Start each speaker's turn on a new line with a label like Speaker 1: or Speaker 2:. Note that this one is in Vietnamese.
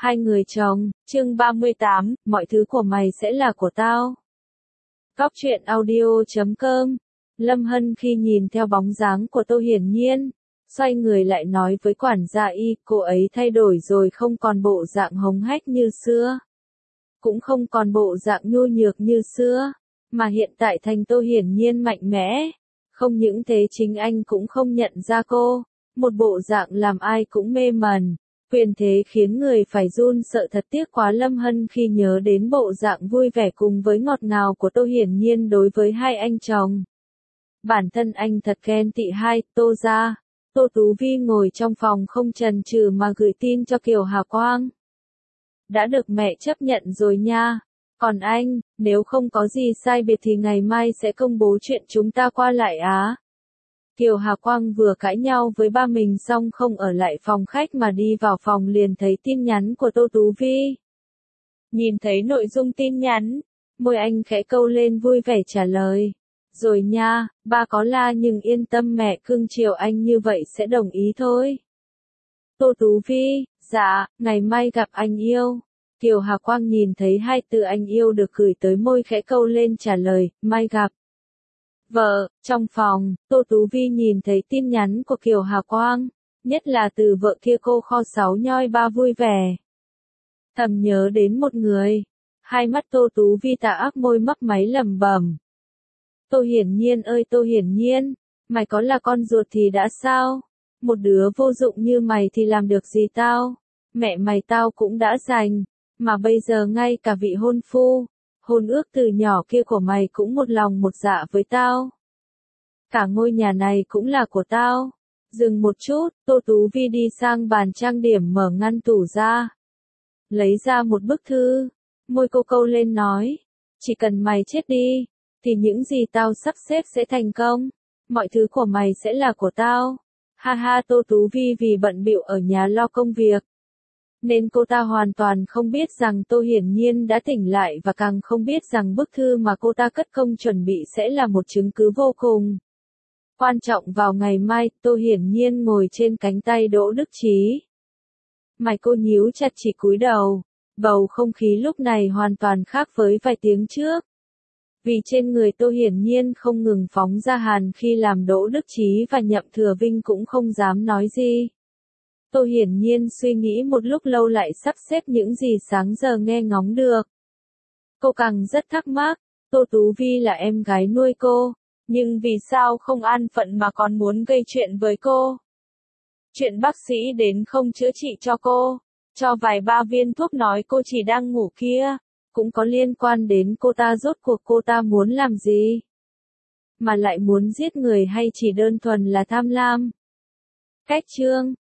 Speaker 1: Hai người chồng, chương 38, mọi thứ của mày sẽ là của tao. Góc truyện audio.com. Lâm Hân khi nhìn theo bóng dáng của Tô Hiển Nhiên, xoay người lại nói với quản gia Y, cô ấy thay đổi rồi, không còn bộ dạng hống hách như xưa, cũng không còn bộ dạng nhu nhược như xưa, mà hiện tại thành Tô Hiển Nhiên mạnh mẽ. Không những thế, chính anh cũng không nhận ra cô, một bộ dạng làm ai cũng mê mẩn. Quyền thế khiến người phải run sợ. Thật tiếc quá. Lâm Hân khi nhớ đến bộ dạng vui vẻ cùng với ngọt ngào của Tô Hiển Nhiên đối với hai anh chồng, bản thân anh thật ghen tị. Hai, Tô gia. Tô Tú Vi ngồi trong phòng không chần chừ mà gửi tin cho Kiều Hà Quang. Đã được mẹ chấp nhận rồi nha. Còn anh, nếu không có gì sai biệt thì ngày mai sẽ công bố chuyện chúng ta qua lại Á. Kiều Hà Quang vừa cãi nhau với ba mình xong không ở lại phòng khách mà đi vào phòng liền thấy tin nhắn của Tô Tú Vi. Nhìn thấy nội dung tin nhắn, môi anh khẽ câu lên vui vẻ trả lời. Rồi nha, ba có la nhưng yên tâm, mẹ cưng chiều anh như vậy sẽ đồng ý thôi. Tô Tú Vi, dạ, ngày mai gặp anh yêu. Kiều Hà Quang nhìn thấy hai từ anh yêu được gửi tới môi khẽ câu lên trả lời, mai gặp. Vợ, trong phòng, Tô Tú Vi nhìn thấy tin nhắn của Kiều Hà Quang, nhất là từ vợ kia, cô kho sáu nhoi ba vui vẻ. Thầm nhớ đến một người, hai mắt Tô Tú Vi tà ác, môi mấp máy lẩm bẩm. Tô Hiển Nhiên ơi Tô Hiển Nhiên, mày có là con ruột thì đã sao? Một đứa vô dụng như mày thì làm được gì tao? Mẹ mày tao cũng đã giành, mà bây giờ ngay cả vị hôn phu, hôn ước từ nhỏ kia của mày cũng một lòng một dạ với tao. Cả ngôi nhà này cũng là của tao. Dừng một chút, Tô Tú Vi đi sang bàn trang điểm mở ngăn tủ ra, lấy ra một bức thư, môi cô câu lên nói, chỉ cần mày chết đi, thì những gì tao sắp xếp sẽ thành công, mọi thứ của mày sẽ là của tao. Ha ha. Tô Tú Vi vì bận bịu ở nhà lo công việc, nên cô ta hoàn toàn không biết rằng Tô Hiển Nhiên đã tỉnh lại, và càng không biết rằng bức thư mà cô ta cất công chuẩn bị sẽ là một chứng cứ vô cùng quan trọng vào ngày mai. Tô Hiển Nhiên ngồi trên cánh tay Đỗ Đức Chí. Mày cô nhíu chặt, chỉ cúi đầu. Bầu không khí lúc này hoàn toàn khác với vài tiếng trước, vì trên người Tô Hiển Nhiên không ngừng phóng ra hàn khi làm Đỗ Đức Chí và Nhậm Thừa Vinh cũng không dám nói gì. Tô Hiển Nhiên suy nghĩ một lúc lâu lại sắp xếp những gì sáng giờ nghe ngóng được. Cô càng rất thắc mắc, Tô Tú Vi là em gái nuôi cô, nhưng vì sao không an phận mà còn muốn gây chuyện với cô? Chuyện bác sĩ đến không chữa trị cho cô, cho vài ba viên thuốc nói cô chỉ đang ngủ kia, cũng có liên quan đến cô ta. Rốt cuộc cô ta muốn làm gì? Mà lại muốn giết người hay chỉ đơn thuần là tham lam? Cách chương